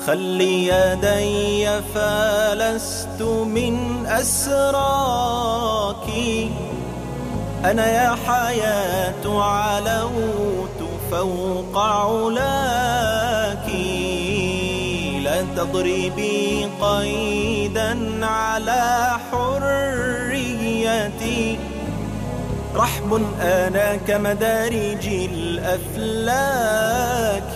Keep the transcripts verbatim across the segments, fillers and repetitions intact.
خلي يدي فلست من أسراك، أنا يا حياة علوت فوق علاك. لا تضربي قيدا على حريتي، رحب أنا كمدارج الأفلاك.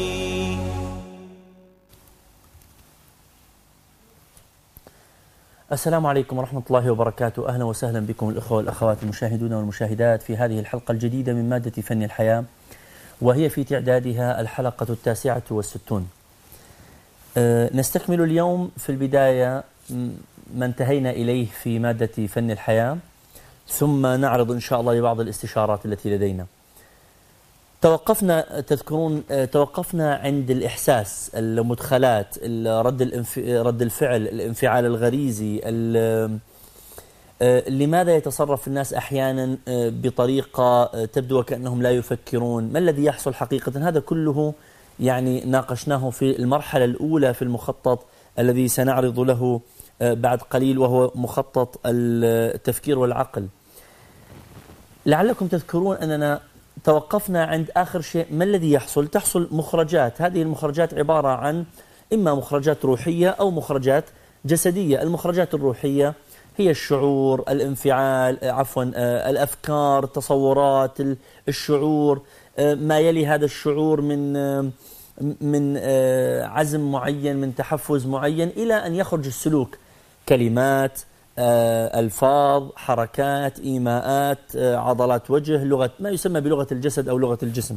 السلام عليكم ورحمة الله وبركاته. أهلا وسهلا بكم الأخوة والأخوات المشاهدون والمشاهدات في هذه الحلقة الجديدة من مادة فن الحياة، وهي في تعدادها الحلقة التاسعة والستون. أه نستكمل اليوم في البداية ما انتهينا إليه في مادة فن الحياة، ثم نعرض إن شاء الله لبعض الاستشارات التي لدينا. توقفنا تذكرون توقفنا عند الإحساس، المدخلات، رد الانف... رد الفعل، الانفعال الغريزي، ال... لماذا يتصرف الناس أحيانا بطريقة تبدو كأنهم لا يفكرون، ما الذي يحصل حقيقة. هذا كله يعني ناقشناه في المرحلة الأولى في المخطط الذي سنعرض له بعد قليل، وهو مخطط التفكير والعقل. لعلكم تذكرون أننا توقفنا عند آخر شيء، ما الذي يحصل؟ تحصل مخرجات، هذه المخرجات عبارة عن إما مخرجات روحية أو مخرجات جسدية. المخرجات الروحية هي الشعور، الانفعال، عفوا الأفكار، التصورات، الشعور، ما يلي هذا الشعور من من عزم معين، من تحفز معين، إلى أن يخرج السلوك، كلمات، ألفاظ، حركات، إيماءات، عضلات وجه، لغة، ما يسمى بلغة الجسد أو لغة الجسم.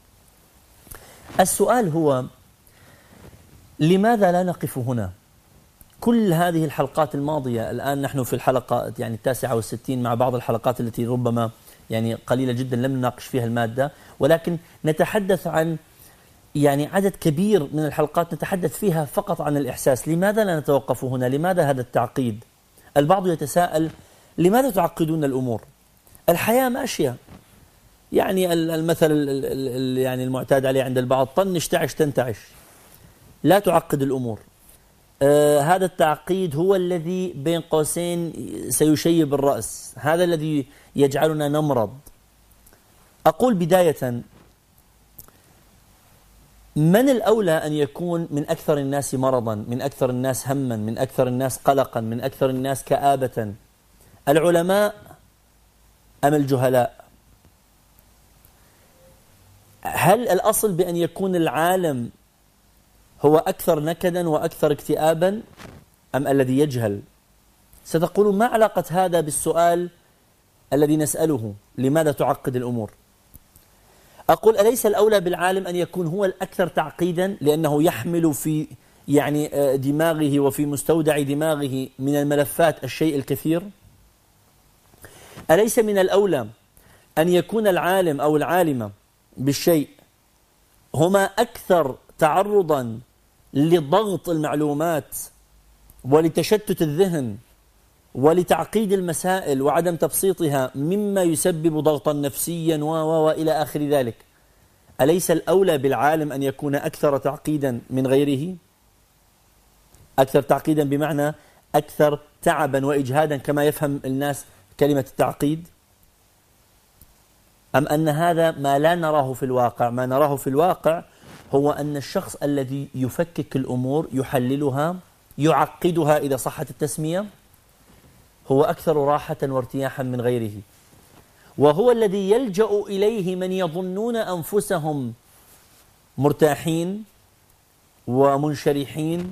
السؤال هو لماذا لا نقف هنا؟ كل هذه الحلقات الماضية، الآن نحن في الحلقة يعني التاسعة والستين، مع بعض الحلقات التي ربما يعني قليلة جدا لم نناقش فيها المادة، ولكن نتحدث عن يعني عدد كبير من الحلقات نتحدث فيها فقط عن الإحساس. لماذا لا نتوقف هنا؟ لماذا هذا التعقيد؟ البعض يتساءل لماذا تعقدون الأمور؟ الحياة ماشية، يعني المثل يعني المعتاد عليه عند البعض، طنش تعش تنتعش. لا تعقد الأمور. آه هذا التعقيد هو الذي بين قوسين سيشيب الرأس، هذا الذي يجعلنا نمرض. أقول بداية، من الأولى أن يكون من أكثر الناس مرضا، من أكثر الناس هما، من أكثر الناس قلقا، من أكثر الناس كآبة؟ العلماء أم الجهلاء؟ هل الأصل بأن يكون العالم هو أكثر نكدا وأكثر اكتئابا أم الذي يجهل؟ ستقولون ما علاقة هذا بالسؤال الذي نسأله، لماذا تعقد الأمور؟ أقول أليس الأولى بالعالم أن يكون هو الأكثر تعقيدا، لأنه يحمل في يعني دماغه وفي مستودع دماغه من الملفات الشيء الكثير؟ أليس من الأولى أن يكون العالم أو العالمة بالشيء هما أكثر تعرضا لضغط المعلومات ولتشتت الذهن ولتعقيد المسائل وعدم تبسيطها، مما يسبب ضغطا نفسيا و وإلى آخر ذلك؟ أليس الأولى بالعالم أن يكون أكثر تعقيدا من غيره؟ أكثر تعقيدا بمعنى أكثر تعبا وإجهادا كما يفهم الناس كلمة التعقيد؟ أم أن هذا ما لا نراه في الواقع؟ ما نراه في الواقع هو أن الشخص الذي يفكك الأمور، يحللها، يعقدها إذا صحت التسمية، هو أكثر راحة وارتياحا من غيره، وهو الذي يلجأ إليه من يظنون أنفسهم مرتاحين ومنشرحين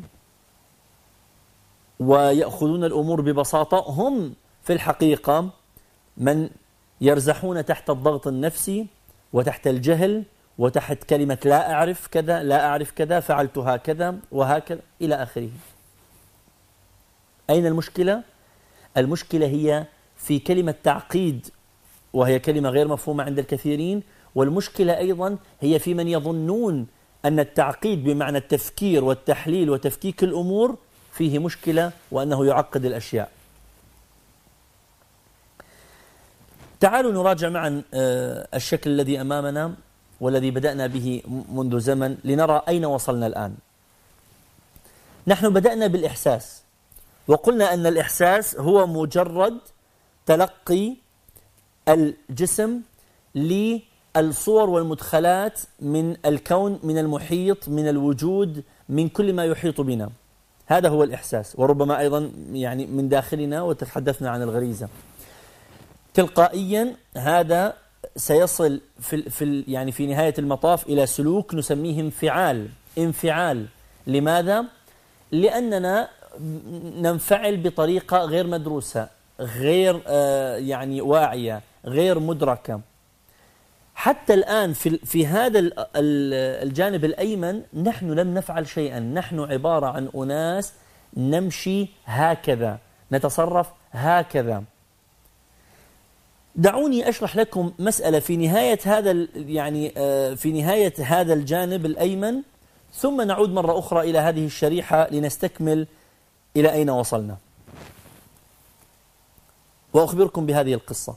ويأخذون الأمور ببساطة. هم في الحقيقة من يرزحون تحت الضغط النفسي وتحت الجهل وتحت كلمة لا أعرف كذا، لا أعرف كذا، فعلت هكذا وهكذا إلى آخره. أين المشكلة؟ المشكلة هي في كلمة تعقيد، وهي كلمة غير مفهومة عند الكثيرين، والمشكلة أيضا هي في من يظنون أن التعقيد بمعنى التفكير والتحليل وتفكيك الأمور فيه مشكلة، وأنه يعقد الأشياء. تعالوا نراجع معا الشكل الذي أمامنا والذي بدأنا به منذ زمن لنرى أين وصلنا الآن. نحن بدأنا بالإحساس، وقلنا أن الإحساس هو مجرد تلقي الجسم للصور والمدخلات من الكون، من المحيط، من الوجود، من كل ما يحيط بنا. هذا هو الإحساس، وربما أيضا يعني من داخلنا، وتحدثنا عن الغريزة. تلقائيا هذا سيصل في في يعني في نهاية المطاف إلى سلوك نسميه انفعال. انفعال لماذا؟ لأننا ننفعل بطريقة غير مدروسة، غير آه يعني واعية، غير مدركة. حتى الآن في في هذا الجانب الأيمن نحن لم نفعل شيئا، نحن عبارة عن أناس نمشي هكذا، نتصرف هكذا. دعوني أشرح لكم مسألة في نهاية هذا يعني في نهاية هذا الجانب الأيمن، ثم نعود مرة أخرى إلى هذه الشريحة لنستكمل إلى أين وصلنا. وأخبركم بهذه القصة.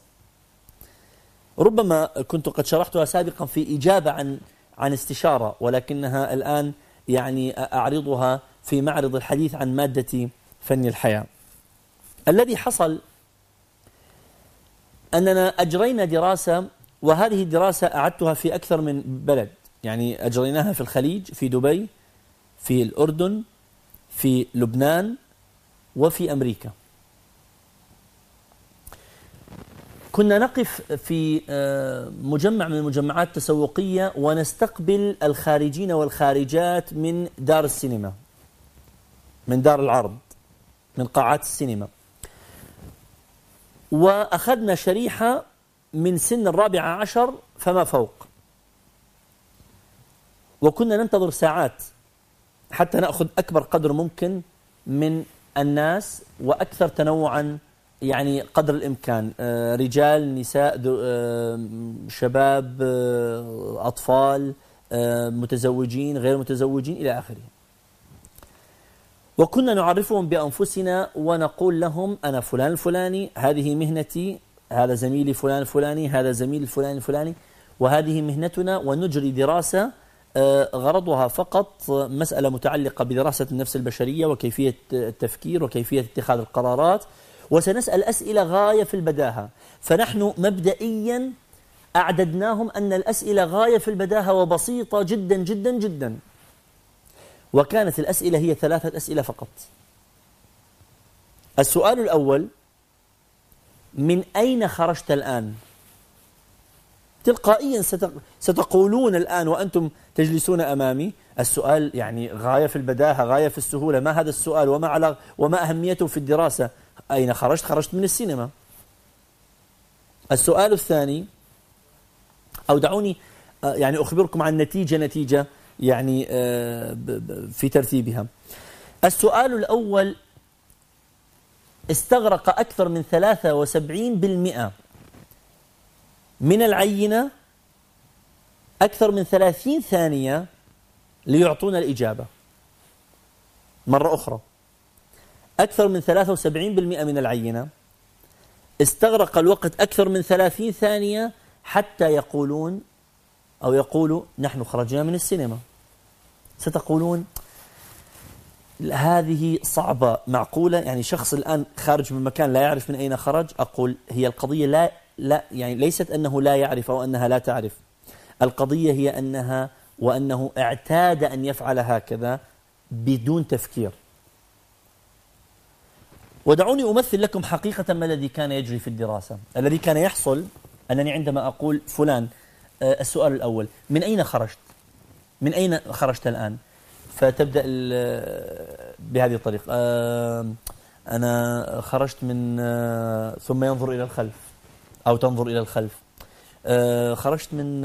ربما كنت قد شرحتها سابقا في إجابة عن عن استشارة، ولكنها الآن يعني أعرضها في معرض الحديث عن مادة فن الحياة. الذي حصل أننا أجرينا دراسة، وهذه الدراسة أعدتها في أكثر من بلد، يعني أجريناها في الخليج، في دبي، في الأردن، في لبنان، وفي أمريكا. كنا نقف في مجمع من المجمعات التسوقية ونستقبل الخارجين والخارجات من دار السينما، من دار العرض، من قاعات السينما. وأخذنا شريحة من سن الرابعة عشر فما فوق، وكنا ننتظر ساعات حتى نأخذ أكبر قدر ممكن من الناس وأكثر تنوعا يعني قدر الإمكان، رجال، نساء، شباب، أطفال، متزوجين، غير متزوجين، إلى آخره. وكنا نعرفهم بأنفسنا ونقول لهم أنا فلان الفلاني، هذه مهنتي، هذا زميلي فلان الفلاني، هذا زميل الفلان الفلاني، وهذه مهنتنا. ونجري دراسة غرضها فقط مسألة متعلقة بدراسة النفس البشرية وكيفية التفكير وكيفية اتخاذ القرارات، وسنسأل أسئلة غاية في البداهة. فنحن مبدئيا أعددناهم أن الأسئلة غاية في البداهة وبسيطة جدا جدا جدا، وكانت الأسئلة هي ثلاثة أسئلة فقط. السؤال الأول: من أين خرجت الآن؟ تلقائيا ستقولون الآن وأنتم تجلسون أمامي السؤال يعني غاية في البداهة، غاية في السهولة، ما هذا السؤال وما على وما أهميته في الدراسة؟ أين خرجت؟ خرجت من السينما. السؤال الثاني، أو دعوني يعني أخبركم عن نتيجة نتيجة يعني في ترتيبها. السؤال الأول استغرق أكثر من ثلاثة وسبعين بالمئة من العينة، أكثر من ثلاثين ثانية ليعطونا الإجابة. مرة أخرى، أكثر من ثلاثة وسبعين بالمئة من العينة استغرق الوقت أكثر من ثلاثين ثانية حتى يقولون أو يقولوا نحن خرجنا من السينما. ستقولون هذه صعبة، معقولة؟ يعني شخص الآن خارج من مكان لا يعرف من أين خرج. أقول هي القضية لا لا يعني ليست أنه لا يعرف أو أنها لا تعرف، القضية هي أنها وأنه اعتاد أن يفعل هكذا بدون تفكير. ودعوني أمثل لكم حقيقة ما الذي كان يجري في الدراسة. الذي كان يحصل أنني عندما أقول فلان السؤال الأول: من أين خرجت؟ من أين خرجت الآن؟ فتبدأ بهذه الطريقة: أنا خرجت من، ثم ينظر إلى الخلف أو تنظر إلى الخلف، خرجت من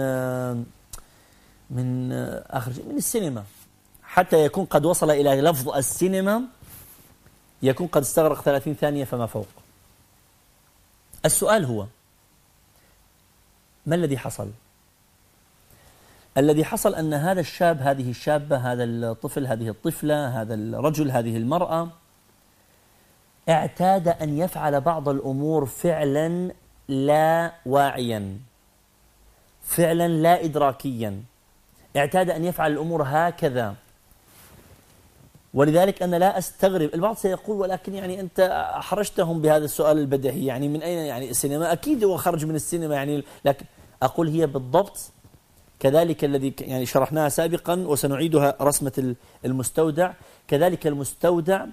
من آخر من السينما، حتى يكون قد وصل إلى لفظ السينما، يكون قد استغرق ثلاثين ثانية فما فوق. السؤال هو: ما الذي حصل؟ الذي حصل أن هذا الشاب، هذه الشابة، هذا الطفل، هذه الطفلة، هذا الرجل، هذه المرأة، اعتاد أن يفعل بعض الأمور فعلا لا واعيا، فعلا لا إدراكيا. اعتاد أن يفعل الأمور هكذا. ولذلك أنا لا أستغرب. البعض سيقول ولكن يعني أنت أحرجتهم بهذا السؤال البديهي، يعني من أين يعني السينما؟ أكيد هو خرج من السينما يعني، لكن أقول هي بالضبط كذلك الذي يعني شرحناها سابقا وسنعيدها رسمة المستودع، كذلك المستودع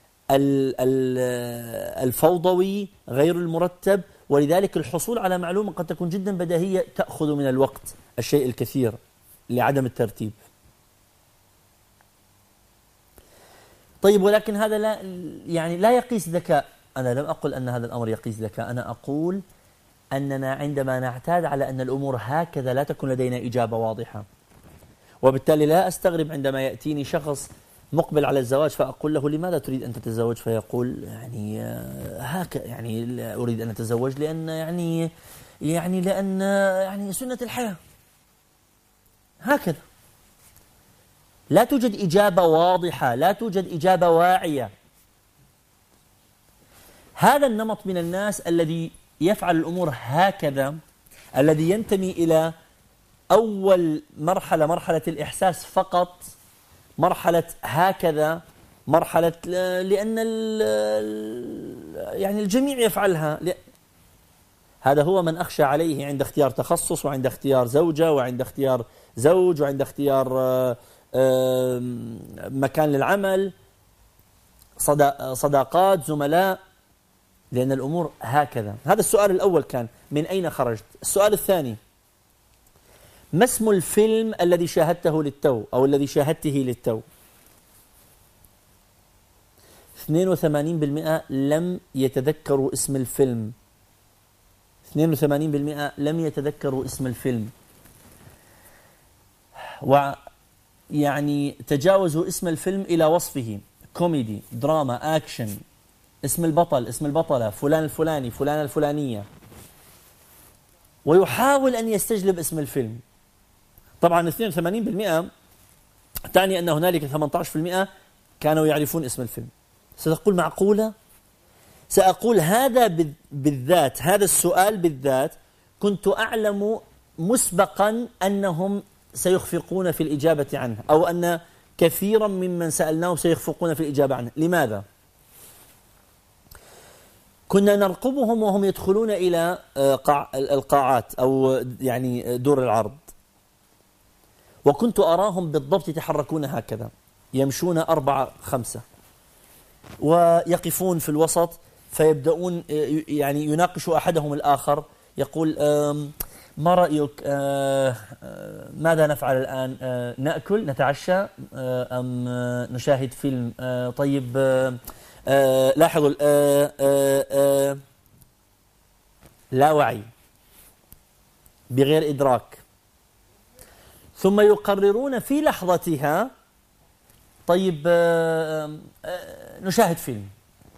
الفوضوي غير المرتب، ولذلك الحصول على معلومة قد تكون جدا بديهية تأخذ من الوقت الشيء الكثير لعدم الترتيب. طيب ولكن هذا لا يعني لا يقيس ذكاء. أنا لم أقل أن هذا الأمر يقيس ذكاء، أنا أقول أننا عندما نعتاد على أن الأمور هكذا لا تكون لدينا إجابة واضحة، وبالتالي لا أستغرب عندما يأتيني شخص مقبل على الزواج فأقول له لماذا تريد أن تتزوج؟ فيقول يعني هكذا يعني أريد أن أتزوج لأن يعني يعني لأن يعني سنة الحياة هكذا. لا توجد إجابة واضحة، لا توجد إجابة واعية. هذا النمط من الناس الذي يفعل الأمور هكذا، الذي ينتمي إلى أول مرحلة مرحلة الإحساس فقط، مرحلة هكذا، مرحلة لأن يعني الجميع يفعلها. هذا هو من أخشى عليه عند اختيار تخصص وعند اختيار زوجة وعند اختيار زوج وعند اختيار مكان للعمل، صداقات، زملاء، لأن الأمور هكذا. هذا السؤال الأول كان من أين خرجت؟ السؤال الثاني: ما اسم الفيلم الذي شاهدته للتو أو الذي شاهدته للتو؟ اثنين وثمانين بالمئة لم يتذكروا اسم الفيلم. اثنين وثمانين بالمئة لم يتذكروا اسم الفيلم، ويعني تجاوزوا اسم الفيلم إلى وصفه: كوميدي، دراما، أكشن، اسم البطل، اسم البطلة، فلان الفلاني، فلانة الفلانية، ويحاول أن يستجلب اسم الفيلم. طبعا اثنين وثمانين بالمئة تعني أن هنالك ثمانية عشر بالمئة كانوا يعرفون اسم الفيلم. ستقول معقولة؟ سأقول هذا بالذات، هذا السؤال بالذات كنت أعلم مسبقا أنهم سيخفقون في الإجابة عنه، أو أن كثيرا ممن سألناهم سيخفقون في الإجابة عنه. لماذا؟ كنا نرقبهم وهم يدخلون إلى القاعات أو يعني دور العرض، وكنت أراهم بالضبط يتحركون هكذا، يمشون أربعة خمسة ويقفون في الوسط، فيبدأون يعني يناقش أحدهم الآخر، يقول ما رأيك، ماذا نفعل الآن؟ نأكل، نتعشى، أم نشاهد فيلم؟ طيب لاحظوا لا وعي، بغير إدراك، ثم يقررون في لحظتها طيب نشاهد فيلم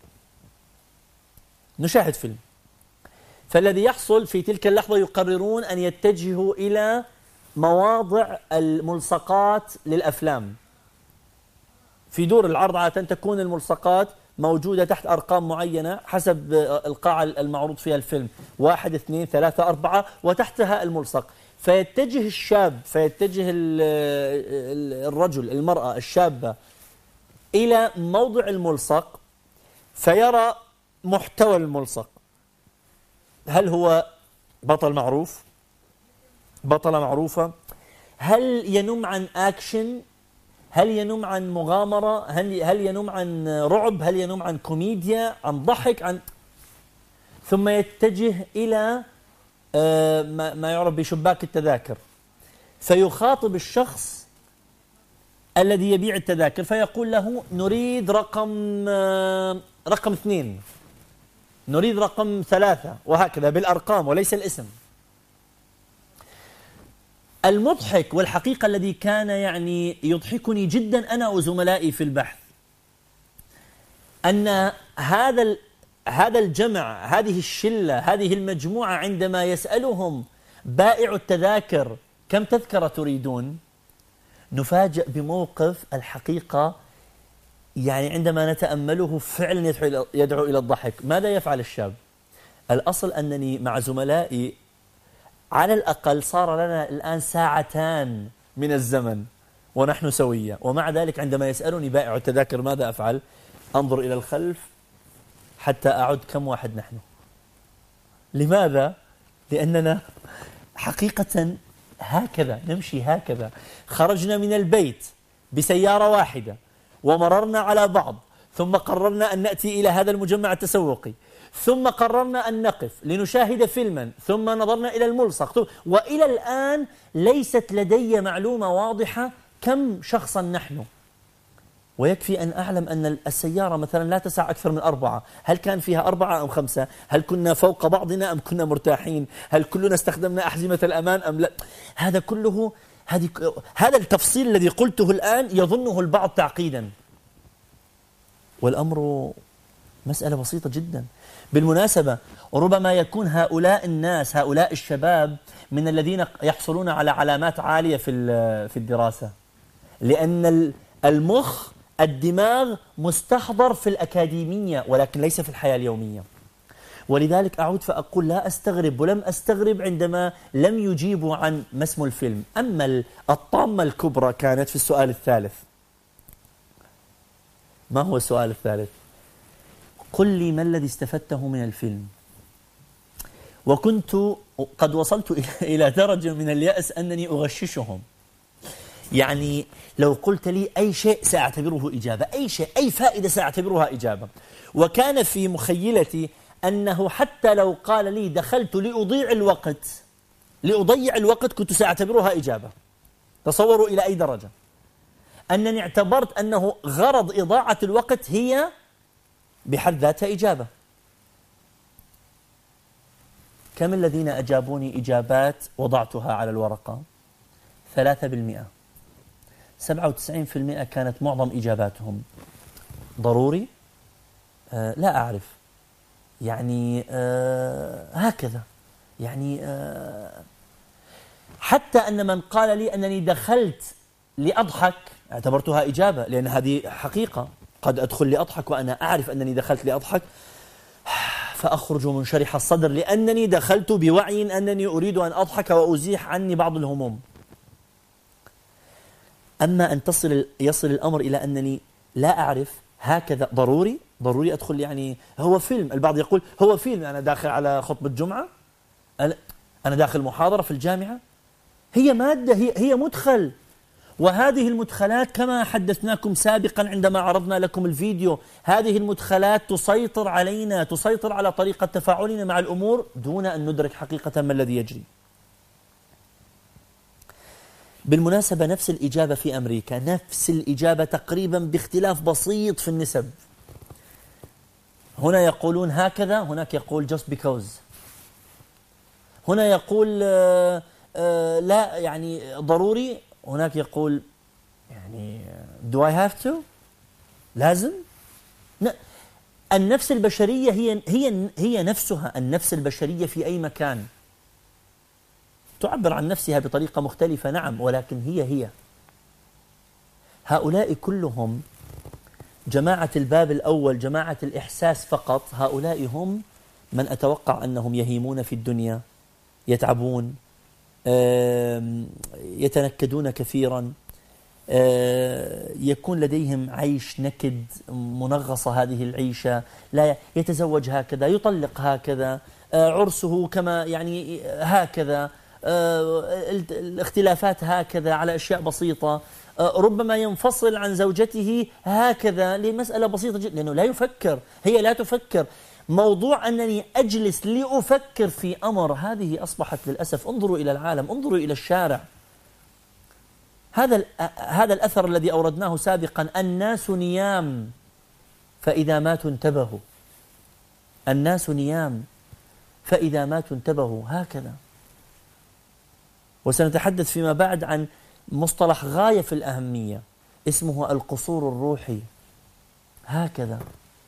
نشاهد فيلم فالذي يحصل في تلك اللحظة يقررون أن يتجهوا إلى مواضع الملصقات للأفلام. في دور العرض عادة تكون الملصقات موجودة تحت أرقام معينة حسب القاعة المعروض فيها الفيلم، واحد اثنين ثلاثة أربعة، وتحتها الملصق. فيتجه الشاب، فيتجه الرجل، المرأة الشابة إلى موضع الملصق، فيرى محتوى الملصق. هل هو بطل معروف؟ بطلة معروفة؟ هل ينم عن أكشن؟ هل ينم عن مغامرة؟ هل هل ينم عن رعب؟ هل ينم عن كوميديا؟ عن ضحك؟ عن ثم يتجه إلى ما يعرف بشباك التذاكر، فيخاطب الشخص الذي يبيع التذاكر فيقول له نريد رقم رقم اثنين، نريد رقم ثلاثة، وهكذا بالأرقام وليس الاسم. المضحك والحقيقة الذي كان يعني يضحكني جدا أنا وزملائي في البحث أن هذا هذا الجمع، هذه الشلة، هذه المجموعة، عندما يسألهم بائع التذاكر كم تذكرة تريدون، نفاجأ بموقف الحقيقة يعني عندما نتأمله فعلا يدعو إلى الضحك. ماذا يفعل الشاب؟ الأصل أنني مع زملائي على الأقل صار لنا الآن ساعتان من الزمن ونحن سوية. ومع ذلك عندما يسألني بائع التذاكر ماذا أفعل، أنظر إلى الخلف حتى أعد كم واحد نحن. لماذا؟ لأننا حقيقة هكذا نمشي، هكذا خرجنا من البيت بسيارة واحدة ومررنا على بعض، ثم قررنا أن نأتي إلى هذا المجمع التسوقي، ثم قررنا أن نقف لنشاهد فيلما، ثم نظرنا إلى الملصق، وإلى الآن ليست لدي معلومة واضحة كم شخصا نحن. ويكفي أن أعلم أن السيارة مثلا لا تسع أكثر من أربعة، هل كان فيها أربعة أم خمسة؟ هل كنا فوق بعضنا أم كنا مرتاحين؟ هل كلنا استخدمنا أحزمة الأمان أم لا؟ هذا كله هذه هذا التفصيل الذي قلته الآن يظنه البعض تعقيدا، والأمر مسألة بسيطة جدا. بالمناسبة ربما يكون هؤلاء الناس، هؤلاء الشباب، من الذين يحصلون على علامات عالية في في الدراسة، لأن المخ الدماغ مستحضر في الأكاديمية ولكن ليس في الحياة اليومية. ولذلك أعود فأقول لا أستغرب، ولم أستغرب عندما لم يجيبوا عن ما اسم الفيلم. أما الطامة الكبرى كانت في السؤال الثالث. ما هو السؤال الثالث؟ قل لي ما الذي استفدته من الفيلم. وكنت قد وصلت إلى درجة من اليأس أنني أغششهم. يعني لو قلت لي أي شيء سأعتبره إجابة، أي شيء، أي فائدة سأعتبرها إجابة. وكان في مخيلتي أنه حتى لو قال لي دخلت لأضيع الوقت، لأضيع الوقت، كنت سأعتبرها إجابة. تصوروا إلى أي درجة أنني اعتبرت أنه غرض إضاعة الوقت هي بحد ذاتها إجابة. كم الذين أجابوني إجابات وضعتها على الورقة؟ ثلاثة بالمئة. سبعة وتسعين بالمئة كانت معظم إجاباتهم ضروري، آه لا أعرف، يعني آه هكذا، يعني آه حتى أن من قال لي أنني دخلت لأضحك اعتبرتها إجابة، لأن هذه حقيقة. قد أدخل لأضحك وأنا أعرف أنني دخلت لأضحك فأخرج منشرح الصدر، لأنني دخلت بوعي أنني أريد أن أضحك وأزيح عني بعض الهموم. أما أن تصل يصل الأمر إلى أنني لا أعرف، هكذا ضروري ضروري أدخل، يعني هو فيلم. البعض يقول هو فيلم، أنا داخل على خطبة جمعة، أنا داخل محاضرة في الجامعة. هي مادة، هي, هي مدخل. وهذه المدخلات كما حدثناكم سابقا عندما عرضنا لكم الفيديو، هذه المدخلات تسيطر علينا، تسيطر على طريقة تفاعلنا مع الأمور دون أن ندرك حقيقة ما الذي يجري. بالمناسبة نفس الإجابة في أمريكا، نفس الإجابة تقريبا باختلاف بسيط في النسب. هنا يقولون هكذا، هناك يقول just because. هنا يقول آه آه لا يعني ضروري، هناك يقول يعني do I have to؟ لازم؟ النفس البشرية هي هي هي نفسها، النفس البشرية في أي مكان تعبر عن نفسها بطريقة مختلفة، نعم، ولكن هي هي. هؤلاء كلهم جماعة الباب الأول، جماعة الإحساس فقط، هؤلاء هم من أتوقع أنهم يهيمون في الدنيا، يتعبون، يتنكدون كثيرا، يكون لديهم عيش نكد، منغصة هذه العيشة، لا يتزوج هكذا، يطلق هكذا، عرسه كما يعني هكذا، الاختلافات هكذا على أشياء بسيطة، ربما ينفصل عن زوجته هكذا لمسألة بسيطة جدا، لأنه لا يفكر، هي لا تفكر. موضوع أنني أجلس لأفكر في أمر، هذه أصبحت للأسف. انظروا إلى العالم، انظروا إلى الشارع. هذا هذا الأثر الذي أوردناه سابقا، الناس نيام فإذا ماتوا انتبهوا، الناس نيام فإذا ماتوا انتبهوا، هكذا. وسنتحدث فيما بعد عن مصطلح غاية في الأهمية اسمه القصور الروحي، هكذا.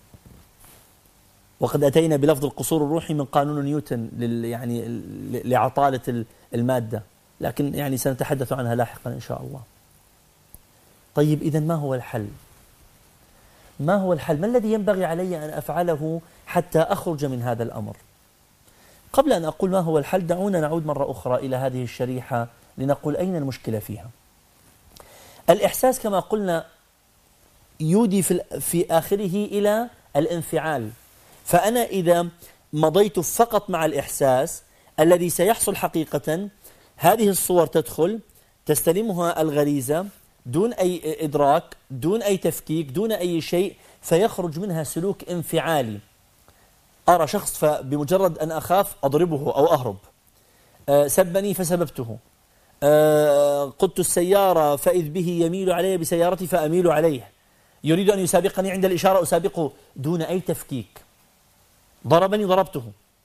وقد أتينا بلفظ القصور الروحي من قانون نيوتن لل يعني لعطالة المادة، لكن يعني سنتحدث عنها لاحقا إن شاء الله. طيب إذن ما هو الحل؟ ما هو الحل؟ ما الذي ينبغي علي أن أفعله حتى أخرج من هذا الأمر؟ قبل أن أقول ما هو الحل، دعونا نعود مرة أخرى إلى هذه الشريحة لنقول أين المشكلة فيها. الإحساس كما قلنا يودي في, في آخره إلى الانفعال. فأنا إذا مضيت فقط مع الإحساس الذي سيحصل حقيقة، هذه الصور تدخل تستلمها الغريزة دون أي إدراك، دون أي تفكيك، دون أي شيء، فيخرج منها سلوك انفعالي. أرى شخص فبمجرد أن أخاف أضربه أو أهرب، أه سبني فسببته، أه قدت السيارة فإذ به يميل علي بسيارتي فأميل عليه، يريد أن يسابقني عند الإشارة أسابقه دون أي تفكيك، ضربني ضربته،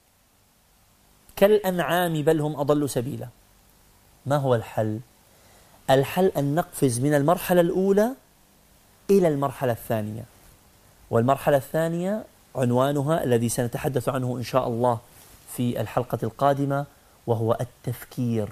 كالأنعام بل هم أضل سبيلا. ما هو الحل؟ الحل أن نقفز من المرحلة الأولى إلى المرحلة الثانية، والمرحلة الثانية عنوانها الذي سنتحدث عنه إن شاء الله في الحلقة القادمة، وهو التفكير.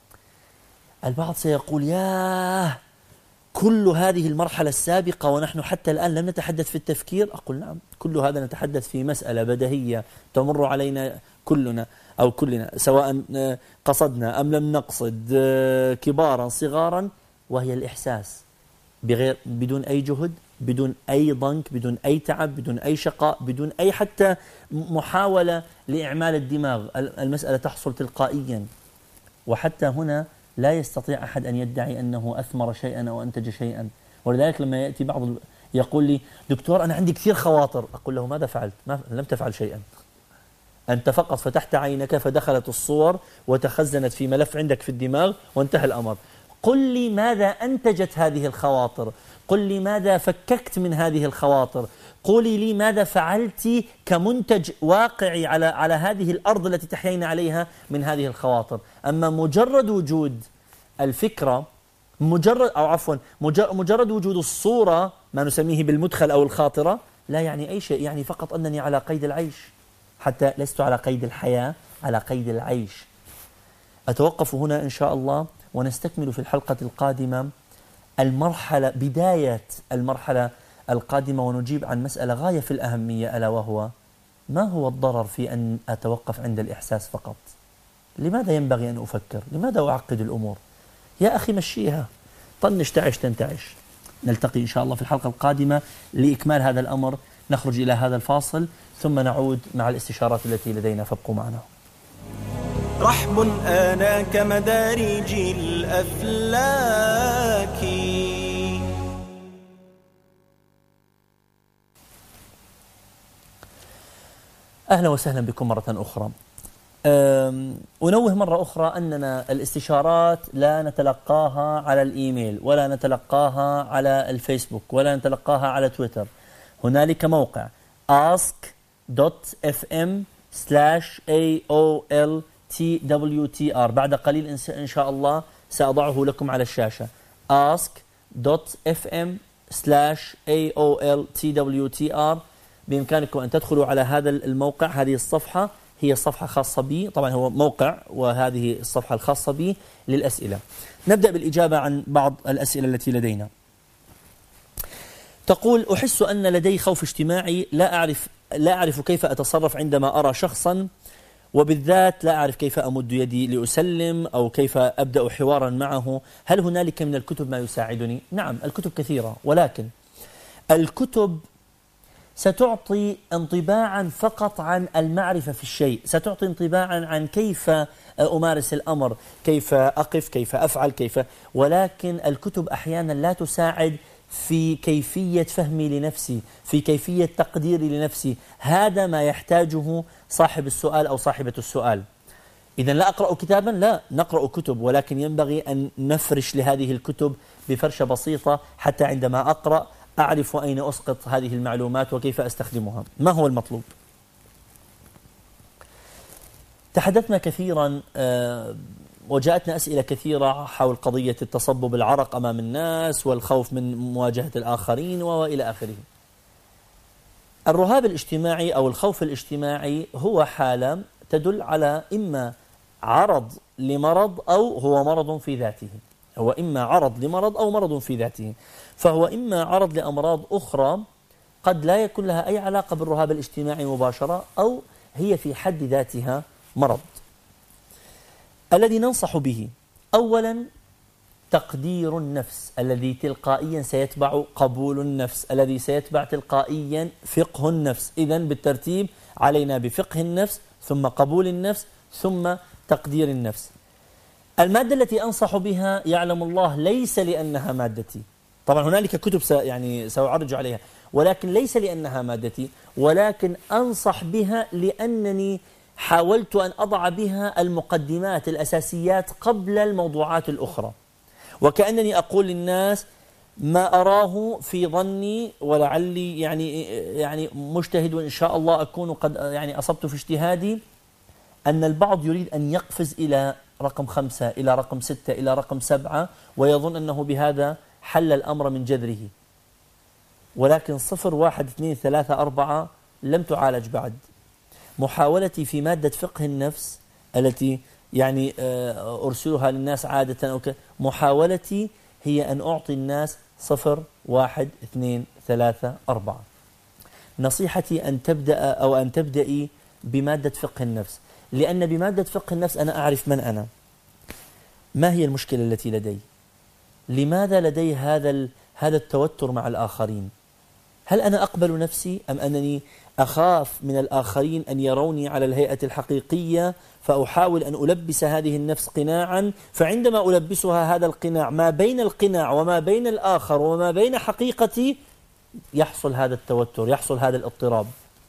البعض سيقول ياه، كل هذه المرحلة السابقة ونحن حتى الآن لم نتحدث في التفكير. أقول نعم، كل هذا نتحدث في مسألة بديهية تمر علينا كلنا أو كلنا، سواء قصدنا أم لم نقصد، كبارا صغارا، وهي الإحساس، بغير بدون أي جهد، بدون أي ضنك، بدون أي تعب، بدون أي شقاء، بدون أي حتى محاولة لإعمال الدماغ، المسألة تحصل تلقائيا. وحتى هنا لا يستطيع أحد أن يدعي أنه أثمر شيئا أو أنتج شيئا. ولذلك لما يأتي بعض يقول لي دكتور أنا عندي كثير خواطر، أقول له ماذا فعلت؟ ما لم تفعل شيئا، أنت فقط فتحت عينك فدخلت الصور وتخزنت في ملف عندك في الدماغ وانتهى الأمر. قل لي ماذا أنتجت هذه الخواطر، قل لي ماذا فككت من هذه الخواطر، قولي لي ماذا فعلت كمنتج واقعي على على هذه الأرض التي تحيين عليها من هذه الخواطر. أما مجرد وجود الفكرة، مجرد أو عفوا مجرد وجود الصورة، ما نسميه بالمدخل أو الخاطرة، لا يعني أي شيء، يعني فقط أنني على قيد العيش، حتى لست على قيد الحياة، على قيد العيش. أتوقف هنا إن شاء الله، ونستكمل في الحلقة القادمة المرحلة، بداية المرحلة القادمة، ونجيب عن مسألة غاية في الأهمية، ألا وهو ما هو الضرر في أن أتوقف عند الإحساس فقط؟ لماذا ينبغي أن أفكر؟ لماذا أعقد الأمور؟ يا أخي مشيها، طنش تعش تنتعش. نلتقي إن شاء الله في الحلقة القادمة لإكمال هذا الأمر. نخرج إلى هذا الفاصل ثم نعود مع الاستشارات التي لدينا، فابقوا معنا. رحب آنا كمدارج الأفلاك. أهلا وسهلا بكم مرة أخرى. أنوه مرة أخرى أننا الاستشارات لا نتلقاها على الإيميل، ولا نتلقاها على الفيسبوك، ولا نتلقاها على تويتر. هنالك موقع ask dot f m slash a o l t w t r، بعد قليل إن شاء الله سأضعه لكم على الشاشة. ask dot f m slash a o l t w t r. بإمكانكم أن تدخلوا على هذا الموقع. هذه الصفحة هي صفحة خاصة بي، طبعا هو موقع وهذه الصفحة الخاصة بي للأسئلة. نبدأ بالإجابة عن بعض الأسئلة التي لدينا. تقول أحس أن لدي خوف اجتماعي، لا أعرف لا أعرف كيف أتصرف عندما أرى شخصا، وبالذات لا أعرف كيف أمد يدي لأسلم أو كيف أبدأ حوارا معه. هل هنالك من الكتب ما يساعدني؟ نعم، الكتب كثيرة، ولكن الكتب ستعطي انطباعا فقط عن المعرفة في الشيء، ستعطي انطباعا عن كيف أمارس الأمر، كيف أقف، كيف أفعل، كيف، ولكن الكتب أحيانا لا تساعد في كيفية فهمي لنفسي، في كيفية تقديري لنفسي. هذا ما يحتاجه صاحب السؤال أو صاحبة السؤال. إذن لا أقرأ كتابا، لا، نقرأ كتب، ولكن ينبغي أن نفرش لهذه الكتب بفرشة بسيطة حتى عندما أقرأ أعرف أين أسقط هذه المعلومات وكيف أستخدمها. ما هو المطلوب؟ تحدثنا كثيرا وجاءتنا أسئلة كثيرة حول قضية التصبب العرق أمام الناس والخوف من مواجهة الآخرين وإلى آخره. الرهاب الاجتماعي أو الخوف الاجتماعي هو حالة تدل على إما عرض لمرض أو هو مرض في ذاته. هو إما عرض لمرض أو مرض في ذاته، فهو إما عرض لأمراض أخرى قد لا يكون لها أي علاقة بالرهاب الاجتماعي مباشرة، أو هي في حد ذاتها مرض. الذي ننصح به أولا تقدير النفس الذي تلقائيا سيتبع قبول النفس، الذي سيتبع تلقائيا فقه النفس. إذن بالترتيب علينا بفقه النفس، ثم قبول النفس، ثم تقدير النفس. المادة التي أنصح بها يعلم الله ليس لأنها مادتي، طبعا هنالك كتب س يعني سأعرج عليها، ولكن ليس لأنها مادتي، ولكن أنصح بها لأنني حاولت أن أضع بها المقدمات الأساسيات قبل الموضوعات الأخرى، وكأنني أقول للناس ما أراه في ظني، ولعلي يعني يعني مجتهد وإن شاء الله أكون قد يعني أصبت في اجتهادي، أن البعض يريد أن يقفز إلى رقم خمسة، إلى رقم ستة، إلى رقم سبعة، ويظن أنه بهذا حل الأمر من جذره، ولكن صفر واحد اثنين ثلاثة أربعة لم تعالج بعد. محاولتي في مادة فقه النفس التي يعني أرسلها للناس عادة أو محاولتي هي أن أعطي الناس صفر واحد اثنين ثلاثة أربعة. نصيحتي أن تبدأ أو أن تبدأي بمادة فقه النفس، لأن بمادة فقه النفس أنا أعرف من أنا، ما هي المشكلة التي لدي، لماذا لدي هذا هذا التوتر مع الآخرين، هل أنا أقبل نفسي أم أنني أخاف من الآخرين أن يروني على الهيئة الحقيقية، فأحاول أن ألبس هذه النفس قناعا، فعندما ألبسها هذا القناع ما بين القناع وما بين الآخر وما بين حقيقتي يحصل هذا التوتر، يحصل هذا الاضطراب،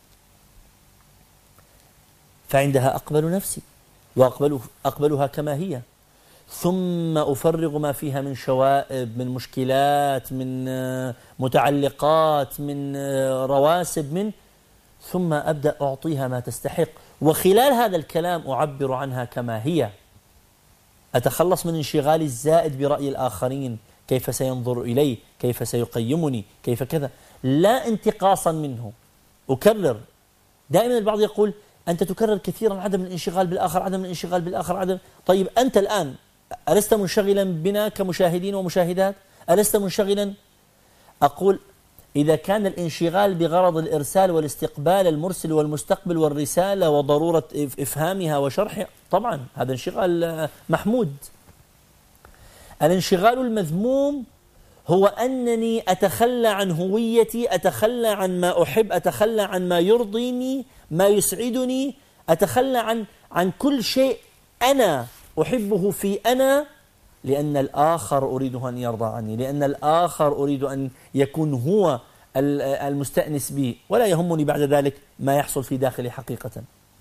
فعندها أقبل نفسي وأقبل أقبلها كما هي، ثم أفرغ ما فيها من شوائب، من مشكلات، من متعلقات، من رواسب، من ثم أبدأ أعطيها ما تستحق، وخلال هذا الكلام أعبر عنها كما هي، أتخلص من انشغالي الزائد برأي الآخرين، كيف سينظر إلي، كيف سيقيمني، كيف كذا، لا انتقاصا منه. أكرر دائما، البعض يقول أنت تكرر كثيرا عدم الانشغال بالآخر، عدم الانشغال بالآخر، عدم. طيب أنت الآن ألست منشغلا بنا كمشاهدين ومشاهدات؟ ألست منشغلا؟ أقول إذا كان الانشغال بغرض الإرسال والاستقبال، المرسل والمستقبل والرسالة وضرورة إفهامها وشرحها، طبعا هذا انشغال محمود. الانشغال المذموم هو أنني أتخلى عن هويتي، أتخلى عن ما أحب، أتخلى عن ما يرضيني، ما يسعدني، أتخلى عن عن كل شيء أنا أحبه في أنا، لأن الآخر أريده أن يرضى عني، لأن الآخر أريد أن يكون هو المستأنس بي، ولا يهمني بعد ذلك ما يحصل في داخلي حقيقة.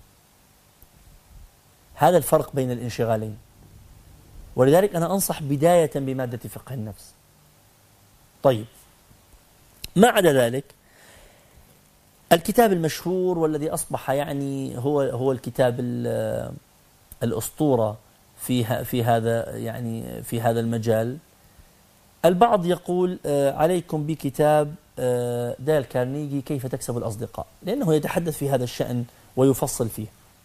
هذا الفرق بين الانشغالين، ولذلك أنا أنصح بداية بمادة فقه النفس. طيب، ما عدا ذلك الكتاب المشهور والذي أصبح يعني هو هو الكتاب الأسطورة في في هذا يعني في هذا المجال. البعض يقول عليكم بكتاب ديل كارنيغي كيف تكسب الأصدقاء، لأنه يتحدث في هذا الشأن ويفصل فيه.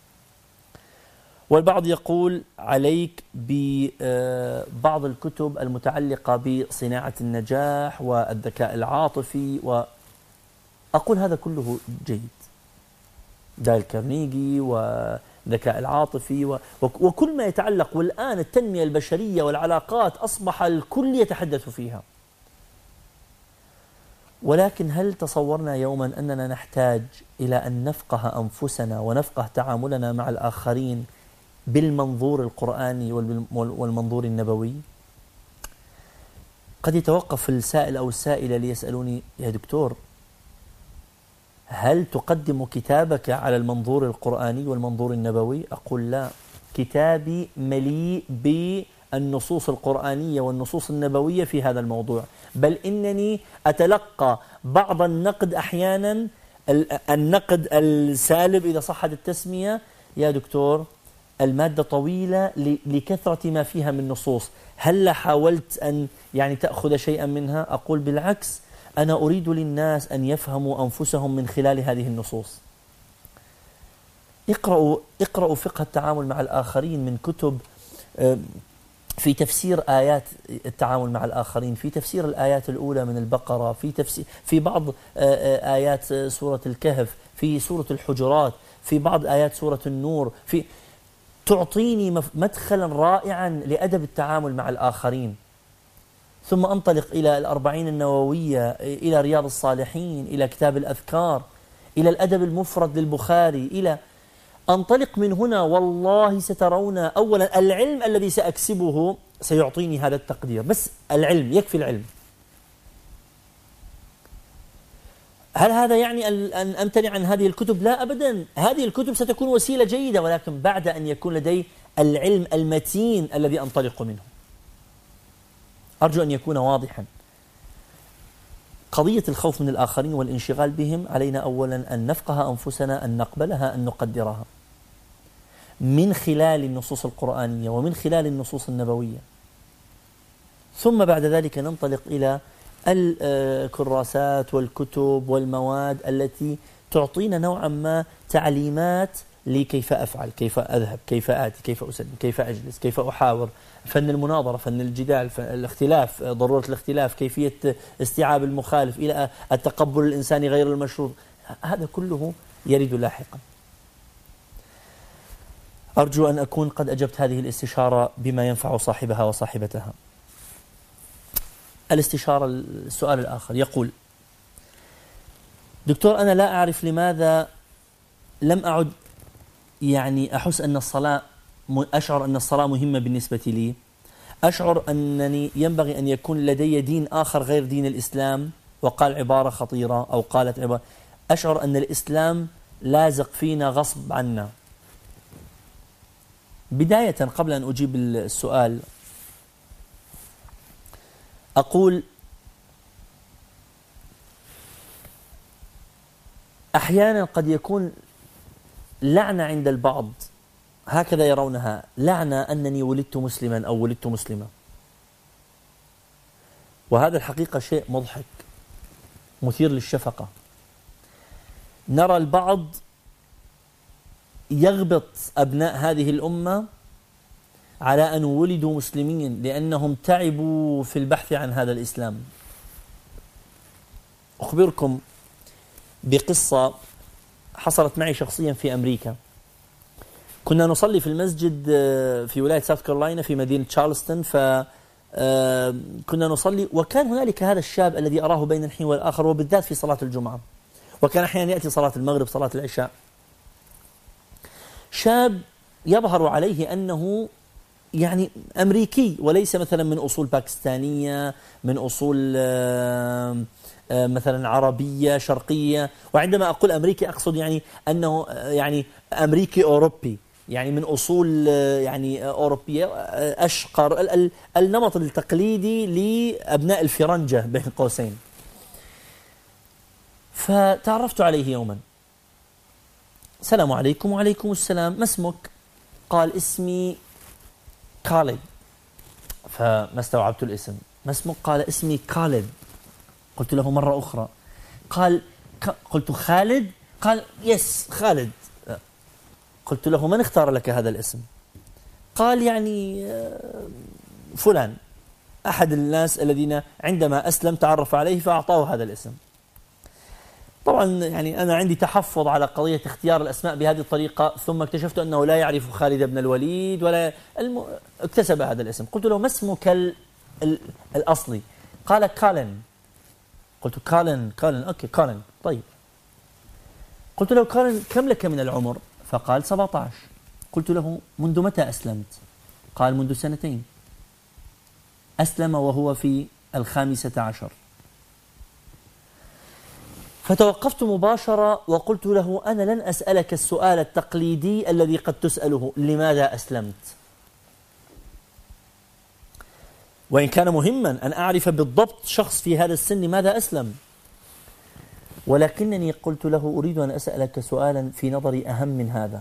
والبعض يقول عليك ببعض الكتب المتعلقة بصناعة النجاح والذكاء العاطفي، وأقول هذا كله جيد، ديل كارنيغي والذكاء العاطفي وكل ما يتعلق، والآن التنمية البشرية والعلاقات أصبح الكل يتحدث فيها. ولكن هل تصورنا يوما أننا نحتاج إلى أن نفقه أنفسنا ونفقه تعاملنا مع الآخرين بالمنظور القرآني والمنظور النبوي؟ قد يتوقف السائل أو السائلة ليسألوني يا دكتور، هل تقدم كتابك على المنظور القرآني والمنظور النبوي؟ أقول لا، كتابي مليء بالنصوص القرآنية والنصوص النبوية في هذا الموضوع، بل إنني أتلقى بعض النقد أحيانا، النقد السالب إذا صحت التسمية، يا دكتور المادة طويلة لكثرة ما فيها من نصوص، هل حاولت أن يعني تأخذ شيئا منها؟ أقول بالعكس، أنا أريد للناس أن يفهموا أنفسهم من خلال هذه النصوص. اقرأوا, اقرأوا فقه التعامل مع الآخرين من كتب في تفسير آيات التعامل مع الآخرين، في تفسير الآيات الأولى من البقرة، في تفسير في بعض آيات سورة الكهف، في سورة الحجرات، في بعض آيات سورة النور، في تعطيني مدخلا رائعا لأدب التعامل مع الآخرين. ثم أنطلق إلى الأربعين النووية، إلى رياض الصالحين، إلى كتاب الأذكار، إلى الأدب المفرد للبخاري، إلى أنطلق من هنا. والله سترون أولا العلم الذي سأكسبه سيعطيني هذا التقدير، بس العلم يكفي العلم. هل هذا يعني أن أمتنع عن هذه الكتب؟ لا أبدا، هذه الكتب ستكون وسيلة جيدة، ولكن بعد أن يكون لدي العلم المتين الذي أنطلق منه. أرجو أن يكون واضحا. قضية الخوف من الآخرين والانشغال بهم علينا أولا أن نفقه أنفسنا، أن نقبلها، أن نقدرها من خلال النصوص القرآنية ومن خلال النصوص النبوية، ثم بعد ذلك ننطلق إلى الكراسات والكتب والمواد التي تعطينا نوعا ما تعليمات لكيف أفعل، كيف أذهب، كيف آتي، كيف أسلم، كيف أجلس، كيف أحاور، فن المناظرة، فن الجدال، فن الاختلاف، ضرورة الاختلاف، كيفية استيعاب المخالف، إلى التقبل الإنساني غير المشروط. هذا كله يرد لاحقا. أرجو أن أكون قد أجبت هذه الاستشارة بما ينفع صاحبها وصاحبتها. الاستشارة السؤال الآخر يقول: دكتور، أنا لا أعرف لماذا لم أعد يعني أحس أن الصلاة أشعر أن الصلاة مهمة بالنسبة لي، أشعر أنني ينبغي أن يكون لدي دين آخر غير دين الإسلام، وقال عبارة خطيرة أو قالت عبارة: أشعر أن الإسلام لازق فينا غصب عنا. بداية قبل أن أجيب السؤال أقول: أحيانا قد يكون لعنة عند البعض، هكذا يرونها، لعنة أنني ولدت مسلما أو ولدت مسلمة، وهذا الحقيقة شيء مضحك مثير للشفقة. نرى البعض يغبط أبناء هذه الأمة على أن ولدوا مسلمين لأنهم تعبوا في البحث عن هذا الإسلام. أخبركم بقصة حصلت معي شخصيا في أمريكا. كنا نصلي في المسجد في ولاية ساوث كارولاينا في مدينة تشارلستون، فكنا نصلي وكان هنالك هذا الشاب الذي أراه بين الحين والآخر، وبالذات في صلاة الجمعة، وكان أحيانا يأتي صلاة المغرب، صلاة العشاء. شاب يظهر عليه أنه يعني أمريكي وليس مثلا من أصول باكستانية، من أصول مثلا عربية شرقية. وعندما أقول أمريكي أقصد يعني أنه يعني أمريكي أوروبي، يعني من أصول يعني أوروبية أشقر، النمط التقليدي لأبناء الفرنجة بين قوسين. فتعرفت عليه يوما: السلام عليكم. وعليكم السلام، ما اسمك؟ قال: اسمي خالد. فما استوعبت الاسم. ما اسمك؟ قال: اسمي خالد. قلت له مرة أخرى. قال ك... قلت: خالد؟ قال: يس خالد. قلت له: من اختار لك هذا الاسم؟ قال: يعني فلان، أحد الناس الذين عندما أسلم تعرف عليه فأعطاه هذا الاسم. طبعا يعني أنا عندي تحفظ على قضية اختيار الأسماء بهذه الطريقة، ثم اكتشفت أنه لا يعرف خالد بن الوليد ولا الم... اكتسب هذا الاسم. قلت له: ما اسمك ال... ال... الأصلي؟ قال: كالن. قلت: كالن كالن أوكي كالن طيب. قلت له: كالن كم لك من العمر؟ فقال: سبعة عشر. قلت له: منذ متى أسلمت؟ قال: منذ سنتين. أسلم وهو في الخامسة عشر. فتوقفت مباشرة وقلت له: أنا لن أسألك السؤال التقليدي الذي قد تسأله: لماذا أسلمت؟ وإن كان مهما أن أعرف بالضبط شخص في هذا السن ماذا أسلم، ولكنني قلت له: أريد أن أسألك سؤالا في نظري أهم من هذا.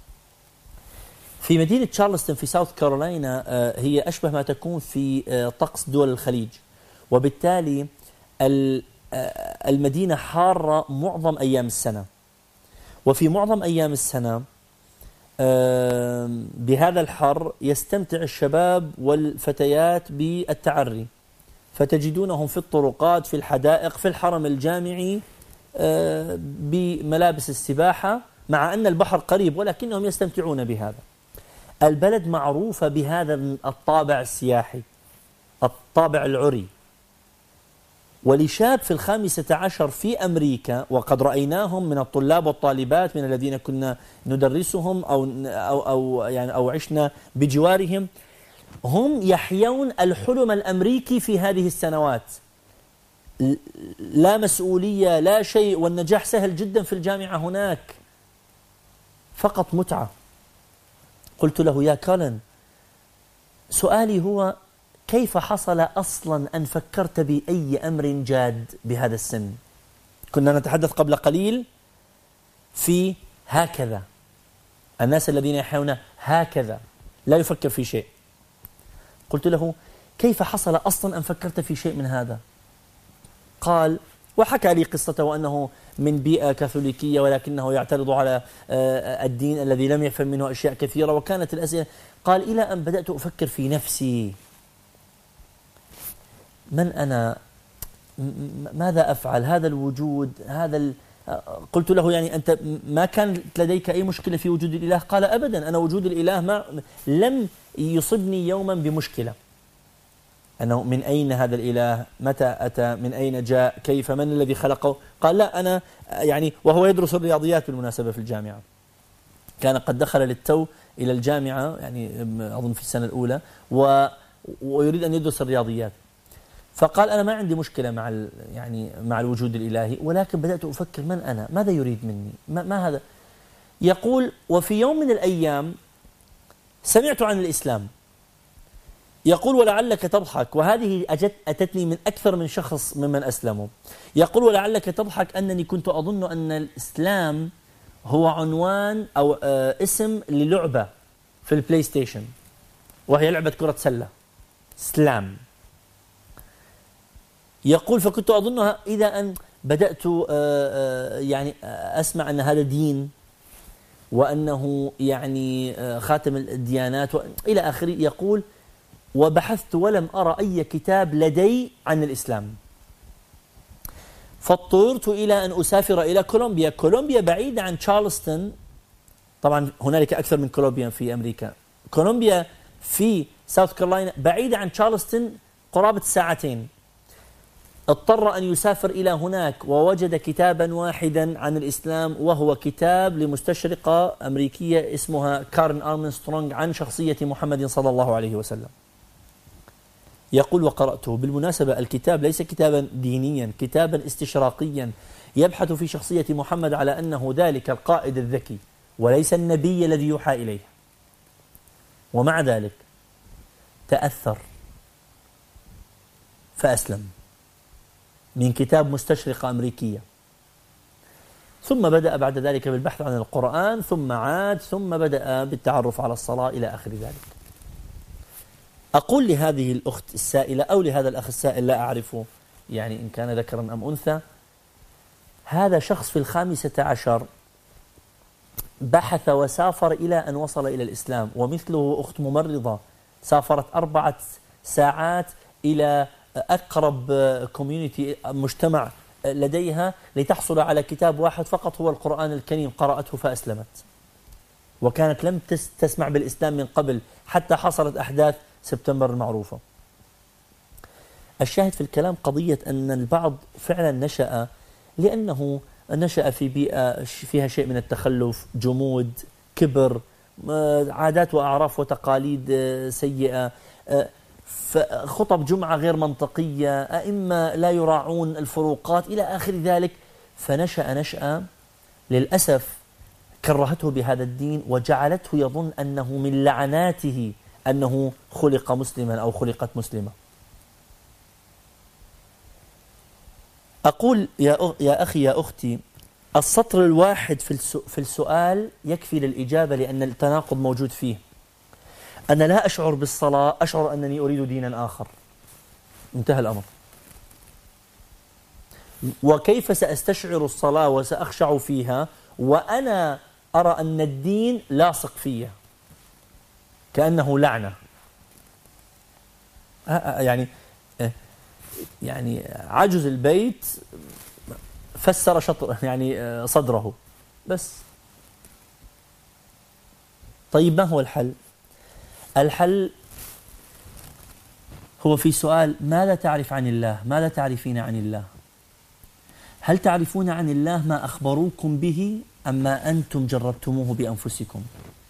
في مدينة تشارلستون في ساوث كارولاينا هي أشبه ما تكون في طقس دول الخليج، وبالتالي المدينة حارة معظم أيام السنة، وفي معظم أيام السنة بهذا الحر يستمتع الشباب والفتيات بالتعري، فتجدونهم في الطرقات، في الحدائق، في الحرم الجامعي بملابس السباحة، مع أن البحر قريب ولكنهم يستمتعون بهذا. البلد معروفة بهذا الطابع السياحي. الطابع العري. ولشاب في الخامسة عشر في أمريكا، وقد رأيناهم من الطلاب والطالبات من الذين كنا ندرسهم أو أو أو يعني أو عشنا بجوارهم، هم يحيون الحلم الأمريكي في هذه السنوات. لا مسؤولية لا شيء، والنجاح سهل جدا في الجامعة هناك، فقط متعة. قلت له: يا كولن، سؤالي هو كيف حصل أصلا أن فكرت بأي أمر جاد بهذا السن؟ كنا نتحدث قبل قليل في هكذا، الناس الذين يحيون هكذا لا يفكر في شيء. قلت له: كيف حصل أصلا أن فكرت في شيء من هذا؟ قال، وحكى لي قصته وأنه من بيئة كاثوليكية ولكنه يعترض على الدين الذي لم يفهم منه أشياء كثيرة، وكانت الأسئلة. قال: إلى أن بدأت أفكر في نفسي، من أنا؟ ماذا أفعل؟ هذا الوجود، هذا ال... قلت له: يعني أنت ما كان لديك أي مشكلة في وجود الإله؟ قال: أبدا، أنا وجود الإله ما لم يصبني يوما بمشكلة. أنه من أين هذا الإله؟ متى أتى؟ من أين جاء؟ كيف؟ من الذي خلقه؟ قال: لا، أنا يعني، وهو يدرس الرياضيات بالمناسبة في الجامعة، كان قد دخل للتو إلى الجامعة، يعني أظن في السنة الأولى، و... ويريد أن يدرس الرياضيات. فقال: أنا ما عندي مشكلة مع ال... يعني مع الوجود الإلهي، ولكن بدأت أفكر من أنا؟ ماذا يريد مني؟ ما, ما هذا؟ يقول: وفي يوم من الأيام سمعت عن الإسلام. يقول: ولعلك تضحك، وهذه أجت أتتني من أكثر من شخص ممن أسلموا. يقول: ولعلك تضحك أنني كنت أظن أن الإسلام هو عنوان أو آه اسم للعبة في البلاي ستيشن، وهي لعبة كرة سلة، سلام. يقول: فكنت أظنها إذا أن بدأت آه آه يعني أسمع أن هذا دين، وأنه يعني آه خاتم الديانات إلى آخره. يقول: وبحثت ولم أرى أي كتاب لدي عن الإسلام، فاضطررت إلى أن أسافر إلى كولومبيا. كولومبيا بعيدة عن تشارلستون، طبعا هنالك أكثر من كولومبيا في أمريكا. كولومبيا في ساوث كارولاينا بعيدة عن تشارلستون قرابة ساعتين. اضطر أن يسافر إلى هناك، ووجد كتابا واحدا عن الإسلام، وهو كتاب لمستشرقة أمريكية اسمها كارن أرمسترونغ عن شخصية محمد صلى الله عليه وسلم. يقول: وقرأته. بالمناسبة الكتاب ليس كتابا دينيا، كتابا استشراقيا يبحث في شخصية محمد على أنه ذلك القائد الذكي وليس النبي الذي يوحى إليه. ومع ذلك تأثر فأسلم من كتاب مستشرقة أمريكية، ثم بدأ بعد ذلك بالبحث عن القرآن، ثم عاد، ثم بدأ بالتعرف على الصلاة إلى آخر ذلك. أقول لهذه الأخت السائلة أو لهذا الأخ السائل، لا أعرفه يعني إن كان ذكرا أم أنثى، هذا شخص في الخامسة عشر بحث وسافر إلى أن وصل إلى الإسلام، ومثله أخت ممرضة سافرت أربعة ساعات إلى أقرب كوميونيتي مجتمع لديها لتحصل على كتاب واحد فقط هو القرآن الكريم، قرأته فأسلمت، وكانت لم تسمع بالإسلام من قبل حتى حصلت أحداث سبتمبر المعروفة. الشاهد في الكلام قضية أن البعض فعلا نشأ لأنه نشأ في بيئة فيها شيء من التخلف، جمود، كبر، عادات وأعراف وتقاليد سيئة، خطب جمعة غير منطقية، أئمة لا يراعون الفروقات إلى آخر ذلك. فنشأ نشأة للأسف كرهته بهذا الدين وجعلته يظن أنه من لعناته أنه خلق مسلما أو خلقت مسلمة. أقول يا يا أخي يا أختي، السطر الواحد في السؤال يكفي للإجابة، لأن التناقض موجود فيه. أنا لا أشعر بالصلاة، أشعر أنني أريد دينا آخر، انتهى الأمر. وكيف سأستشعر الصلاة وسأخشع فيها وأنا أرى أن الدين لاصق فيها كأنه لعنة؟ يعني يعني عجز البيت فسر شطر يعني صدره بس. طيب ما هو الحل؟ الحل هو في سؤال: ماذا تعرف عن الله؟ ماذا تعرفين عن الله؟ هل تعرفون عن الله ما أخبروكم به أم ما أنتم جربتموه بأنفسكم؟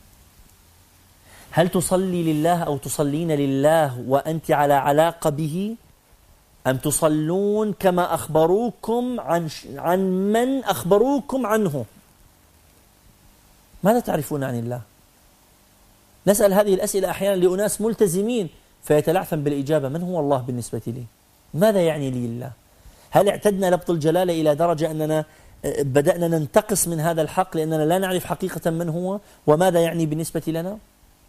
هل تصلي لله أو تصلين لله وأنت على علاقة به، أم تصلون كما أخبروكم عن عن من أخبروكم عنه؟ ماذا تعرفون عن الله؟ نسأل هذه الأسئلة أحيانا لأناس ملتزمين فيتلعثم بالإجابة: من هو الله بالنسبة لي؟ ماذا يعني لي الله؟ هل اعتدنا لفظ الجلالة إلى درجة أننا بدأنا ننتقص من هذا الحق لأننا لا نعرف حقيقة من هو وماذا يعني بالنسبة لنا؟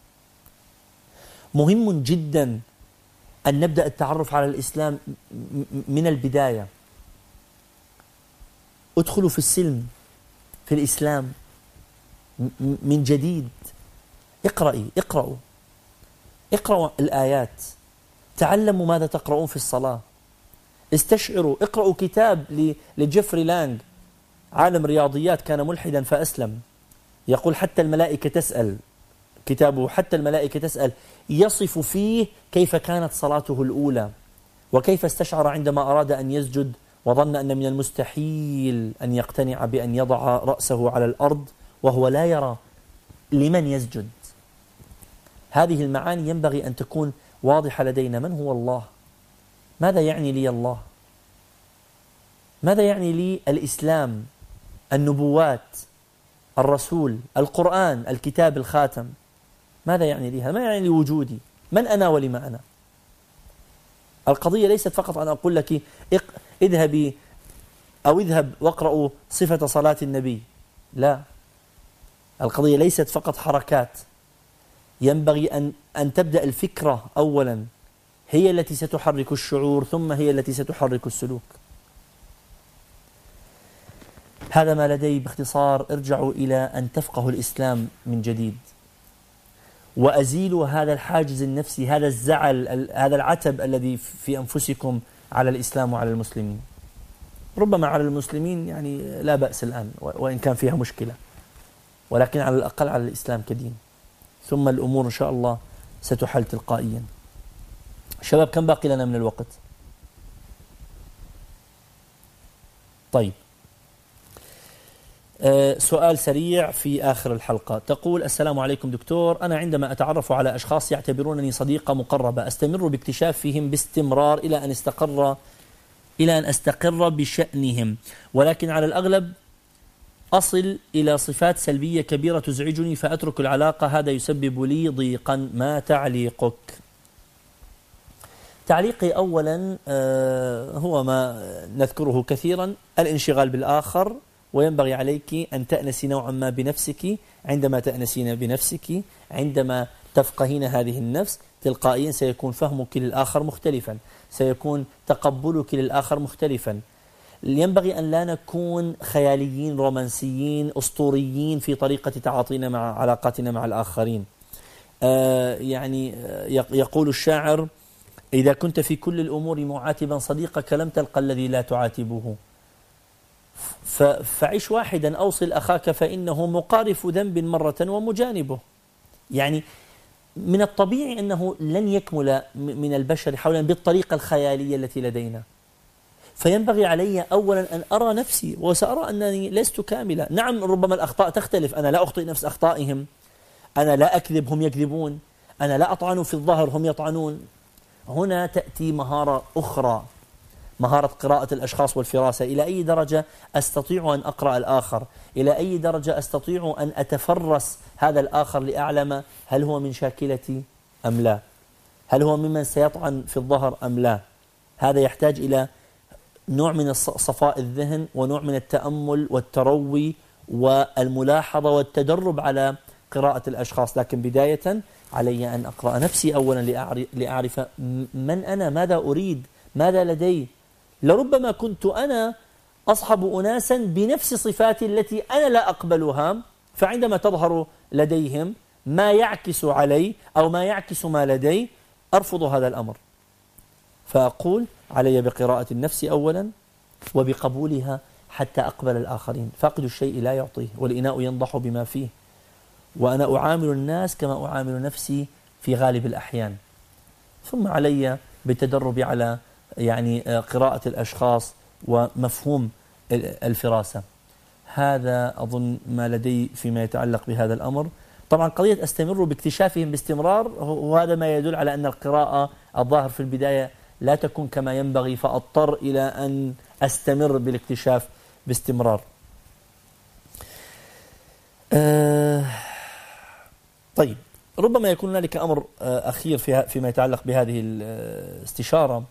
مهم جدا أن نبدأ التعرف على الإسلام من البداية. ادخلوا في السلم، في الإسلام من جديد. اقرأي اقرأوا اقرأوا الآيات، تعلموا ماذا تقرؤون في الصلاة، استشعروا. اقرأوا كتاب لجيفري لانغ، عالم رياضيات كان ملحدا فأسلم، يقول حتى الملائكة تسأل، كتابه حتى الملائكة تسأل، يصف فيه كيف كانت صلاته الأولى وكيف استشعر عندما أراد أن يسجد وظن أن من المستحيل أن يقتنع بأن يضع رأسه على الأرض وهو لا يرى لمن يسجد. هذه المعاني ينبغي أن تكون واضحة لدينا. من هو الله؟ ماذا يعني لي الله؟ ماذا يعني لي الإسلام، النبوات، الرسول، القرآن، الكتاب الخاتم؟ ماذا يعني لي؟ ما يعني لي وجودي؟ من أنا ولما أنا؟ القضية ليست فقط أن أقول لك اذهبي أو اذهب واقرأوا صفة صلاة النبي. لا، القضية ليست فقط حركات. ينبغي أن أن تبدأ الفكرة أولا، هي التي ستحرك الشعور ثم هي التي ستحرك السلوك. هذا ما لدي باختصار. ارجعوا إلى أن تفقهوا الإسلام من جديد، وأزيلوا هذا الحاجز النفسي، هذا الزعل، هذا العتب الذي في أنفسكم على الإسلام وعلى المسلمين. ربما على المسلمين يعني لا بأس الآن وإن كان فيها مشكلة، ولكن على الأقل على الإسلام كدين، ثم الأمور إن شاء الله ستحل تلقائيا. شباب، كم باقي لنا من الوقت؟ طيب، أه سؤال سريع في آخر الحلقة. تقول: السلام عليكم دكتور، أنا عندما أتعرف على أشخاص يعتبرونني صديقة مقربة أستمر باكتشاف فيهم باستمرار إلى أن استقر إلى أن أستقر بشأنهم، ولكن على الأغلب أصل إلى صفات سلبية كبيرة تزعجني فأترك العلاقة. هذا يسبب لي ضيقا. ما تعليقك؟ تعليقي أولا أه هو ما نذكره كثيرا: الانشغال بالآخر، وينبغي عليك أن تأنسي نوعا ما بنفسك. عندما تأنسين بنفسك، عندما تفقهين هذه النفس، تلقائيا سيكون فهمك للآخر مختلفا، سيكون تقبلك للآخر مختلفا. ينبغي أن لا نكون خياليين رومانسيين أسطوريين في طريقة تعاطينا مع علاقاتنا مع الآخرين. آه يعني يقول الشاعر: إذا كنت في كل الأمور معاتبا صديقك لم تلقى الذي لا تعاتبه. فعيش واحدا، أوصل أخاك فإنه مقارف ذنب مرة ومجانبه. يعني من الطبيعي أنه لن يكمل من البشر حولا بالطريقة الخيالية التي لدينا، فينبغي علي أولا أن أرى نفسي وسأرى أنني لست كاملة. نعم، ربما الأخطاء تختلف، أنا لا أخطئ نفس أخطائهم، أنا لا أكذب هم يكذبون، أنا لا أطعن في الظهر هم يطعنون. هنا تأتي مهارة أخرى، مهارة قراءة الأشخاص والفراسة. إلى أي درجة أستطيع أن أقرأ الآخر؟ إلى أي درجة أستطيع أن أتفرس هذا الآخر لأعلم هل هو من شاكلتي أم لا؟ هل هو ممن سيطعن في الظهر أم لا؟ هذا يحتاج إلى نوع من صفاء الذهن ونوع من التأمل والتروي والملاحظة والتدرب على قراءة الأشخاص. لكن بداية علي أن أقرأ نفسي أولا لأعرف من أنا، ماذا أريد، ماذا لدي. لربما كنت أنا أصحب أناسا بنفس صفاتي التي أنا لا أقبلها، فعندما تظهر لديهم ما يعكس علي أو ما يعكس ما لدي أرفض هذا الأمر. فأقول علي بقراءة النفس أولا وبقبولها حتى أقبل الآخرين. فاقد الشيء لا يعطيه، والإناء ينضح بما فيه. وأنا أعامل الناس كما أعامل نفسي في غالب الأحيان. ثم علي بالتدرب على يعني قراءة الأشخاص ومفهوم الفراسة. هذا أظن ما لدي فيما يتعلق بهذا الأمر. طبعا قضية أستمر باكتشافهم باستمرار، وهذا ما يدل على أن القراءة الظاهر في البداية لا تكون كما ينبغي، فأضطر إلى أن أستمر بالاكتشاف باستمرار. أه طيب، ربما يكون هنالك أمر أخير فيما يتعلق بهذه الاستشارة.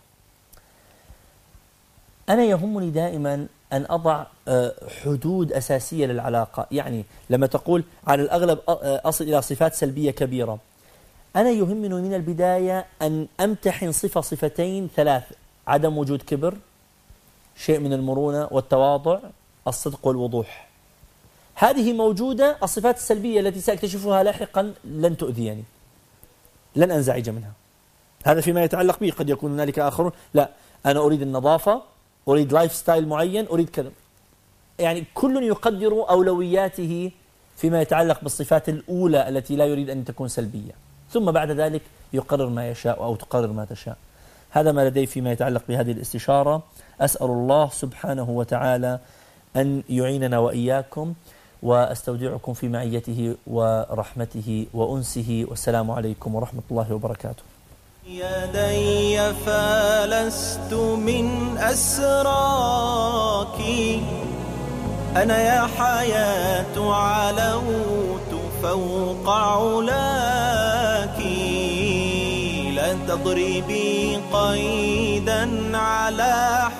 أنا يهمني دائما أن أضع حدود أساسية للعلاقة. يعني لما تقول على الأغلب أصل إلى صفات سلبية كبيرة، أنا يهمني من البداية أن أمتحن صفة صفتين ثلاث: عدم وجود كبر، شيء من المرونة والتواضع، الصدق والوضوح. هذه موجودة. الصفات السلبية التي سأكتشفها لاحقا لن تؤذيني، لن أنزعج منها. هذا فيما يتعلق به. قد يكون هنالك آخرون لا، أنا أريد النظافة، أريد لايف ستايل معين، أريد كذا. يعني كل يقدر أولوياته فيما يتعلق بالصفات الأولى التي لا يريد أن تكون سلبية، ثم بعد ذلك يقرر ما يشاء أو تقرر ما تشاء. هذا ما لدي فيما يتعلق بهذه الاستشارة. أسأل الله سبحانه وتعالى أن يعيننا وإياكم، وأستودعكم في معيته ورحمته وأنسه، والسلام عليكم ورحمة الله وبركاته. يدي فلست من أسراك، أنا يا حياة علوت فوق علاك، لا تضربي قيدا على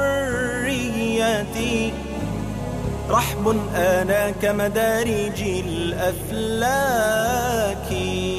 حريتي، رحب أنا كمدارج الأفلاك.